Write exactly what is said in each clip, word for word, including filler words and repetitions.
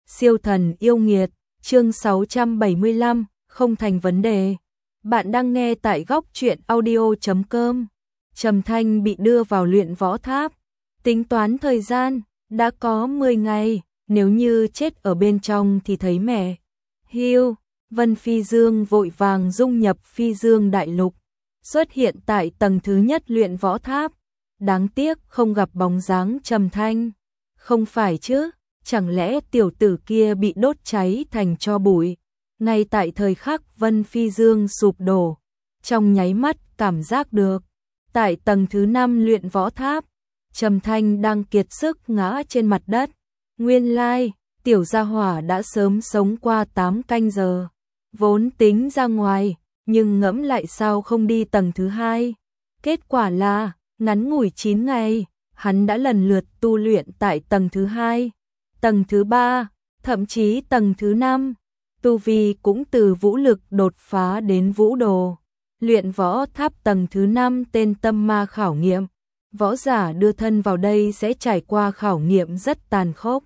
Siêu thần yêu nghiệt, chương sáu trăm bảy mươi lăm, không thành vấn đề. Bạn đang nghe tại góc truyện audio chấm com. Trầm Thanh bị đưa vào luyện võ tháp. Tính toán thời gian, đã có mười ngày, nếu như chết ở bên trong thì thấy mẹ. Hiu, Vân Phi Dương vội vàng dung nhập Phi Dương Đại Lục, xuất hiện tại tầng thứ nhất luyện võ tháp. Đáng tiếc không gặp bóng dáng Trầm Thanh. Không phải chứ, chẳng lẽ tiểu tử kia bị đốt cháy thành tro bụi? Ngay tại thời khắc Vân Phi Dương sụp đổ, trong nháy mắt cảm giác được, tại tầng thứ năm luyện võ tháp, Trầm Thanh đang kiệt sức ngã trên mặt đất. Nguyên lai, tiểu gia hỏa đã sớm sống qua tám canh giờ, vốn tính ra ngoài, nhưng ngẫm lại sao không đi tầng thứ hai. Kết quả là, ngắn ngủi chín ngày, hắn đã lần lượt tu luyện tại tầng thứ hai, tầng thứ ba, thậm chí tầng thứ năm. Tu vi cũng từ vũ lực đột phá đến vũ đồ. Luyện võ tháp tầng thứ năm tên tâm ma khảo nghiệm. Võ giả đưa thân vào đây sẽ trải qua khảo nghiệm rất tàn khốc.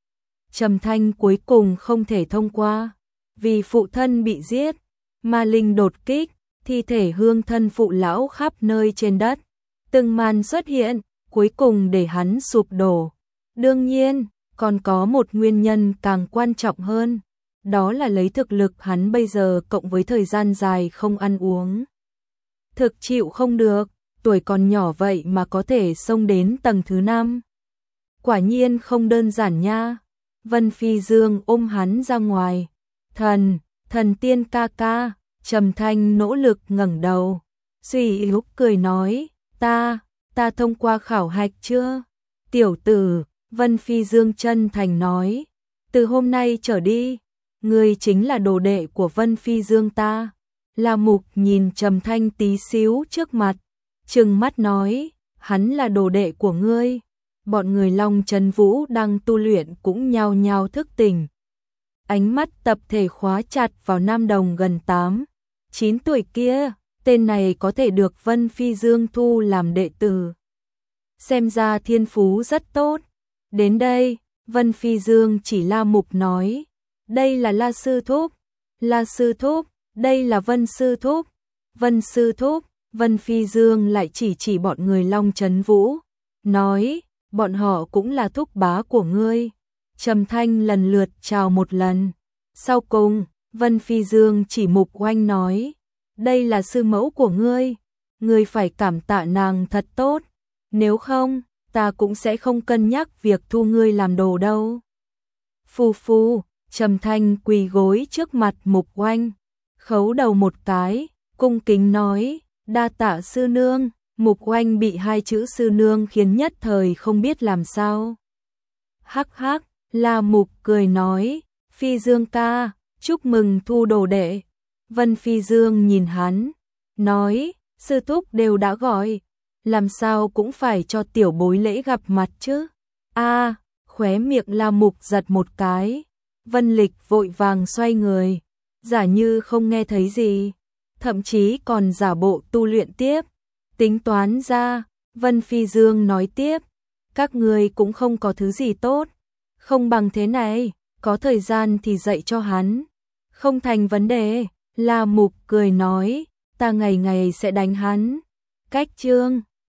Trầm Thanh cuối cùng không thể thông qua, vì phụ thân bị giết, ma linh đột kích, thi thể hương thân phụ lão khắp nơi trên đất. Từng màn xuất hiện, cuối cùng để hắn sụp đổ. Đương nhiên, còn có một nguyên nhân càng quan trọng hơn, đó là lấy thực lực hắn bây giờ cộng với thời gian dài không ăn uống. Thực chịu không được, tuổi còn nhỏ vậy mà có thể xông đến tầng thứ năm. Quả nhiên không đơn giản nha. Vân Phi Dương ôm hắn ra ngoài. Thần, thần tiên ca ca. Trầm Thanh nỗ lực ngẩng đầu, suy yếu cười nói, ta, ta thông qua khảo hạch chưa? Tiểu tử, Vân Phi Dương chân thành nói, từ hôm nay trở đi, ngươi chính là đồ đệ của Vân Phi Dương ta. La Mục nhìn Trầm Thanh tí xíu trước mặt, trừng mắt nói, hắn là đồ đệ của ngươi. Bọn người Long Trấn Vũ đang tu luyện cũng nhao nhao thức tỉnh. Ánh mắt tập thể khóa chặt vào nam đồng gần tám, chín tuổi kia, tên này có thể được Vân Phi Dương thu làm đệ tử. Xem ra thiên phú rất tốt. Đến đây, Vân Phi Dương chỉ La Mục nói, đây là La Sư Thúc, La Sư Thúc, đây là Vân Sư Thúc, Vân Sư Thúc. Vân Phi Dương lại chỉ chỉ bọn người Long Trấn Vũ, nói, bọn họ cũng là thúc bá của ngươi. Trầm Thanh lần lượt chào một lần. Sau cùng, Vân Phi Dương chỉ Mục Oanh nói, đây là sư mẫu của ngươi, ngươi phải cảm tạ nàng thật tốt, nếu không, ta cũng sẽ không cân nhắc việc thu ngươi làm đồ đâu. Phù phù, Trầm Thanh quỳ gối trước mặt Mục Oanh, khấu đầu một cái, cung kính nói, đa tạ sư nương. Mục Oanh bị hai chữ sư nương khiến nhất thời không biết làm sao. Hắc hắc, La Mục cười nói, Phi Dương ca, chúc mừng thu đồ đệ. Vân Phi Dương nhìn hắn, nói, sư thúc đều đã gọi, làm sao cũng phải cho tiểu bối lễ gặp mặt chứ. A, à, khóe miệng La Mục giật một cái. Vân Lịch vội vàng xoay người, giả như không nghe thấy gì, thậm chí còn giả bộ tu luyện tiếp. Tính toán ra, Vân Phi Dương nói tiếp, các người cũng không có thứ gì tốt, không bằng thế này, có thời gian thì dạy cho hắn. Không thành vấn đề, La Mục cười nói, ta ngày ngày sẽ đánh hắn. Cách chương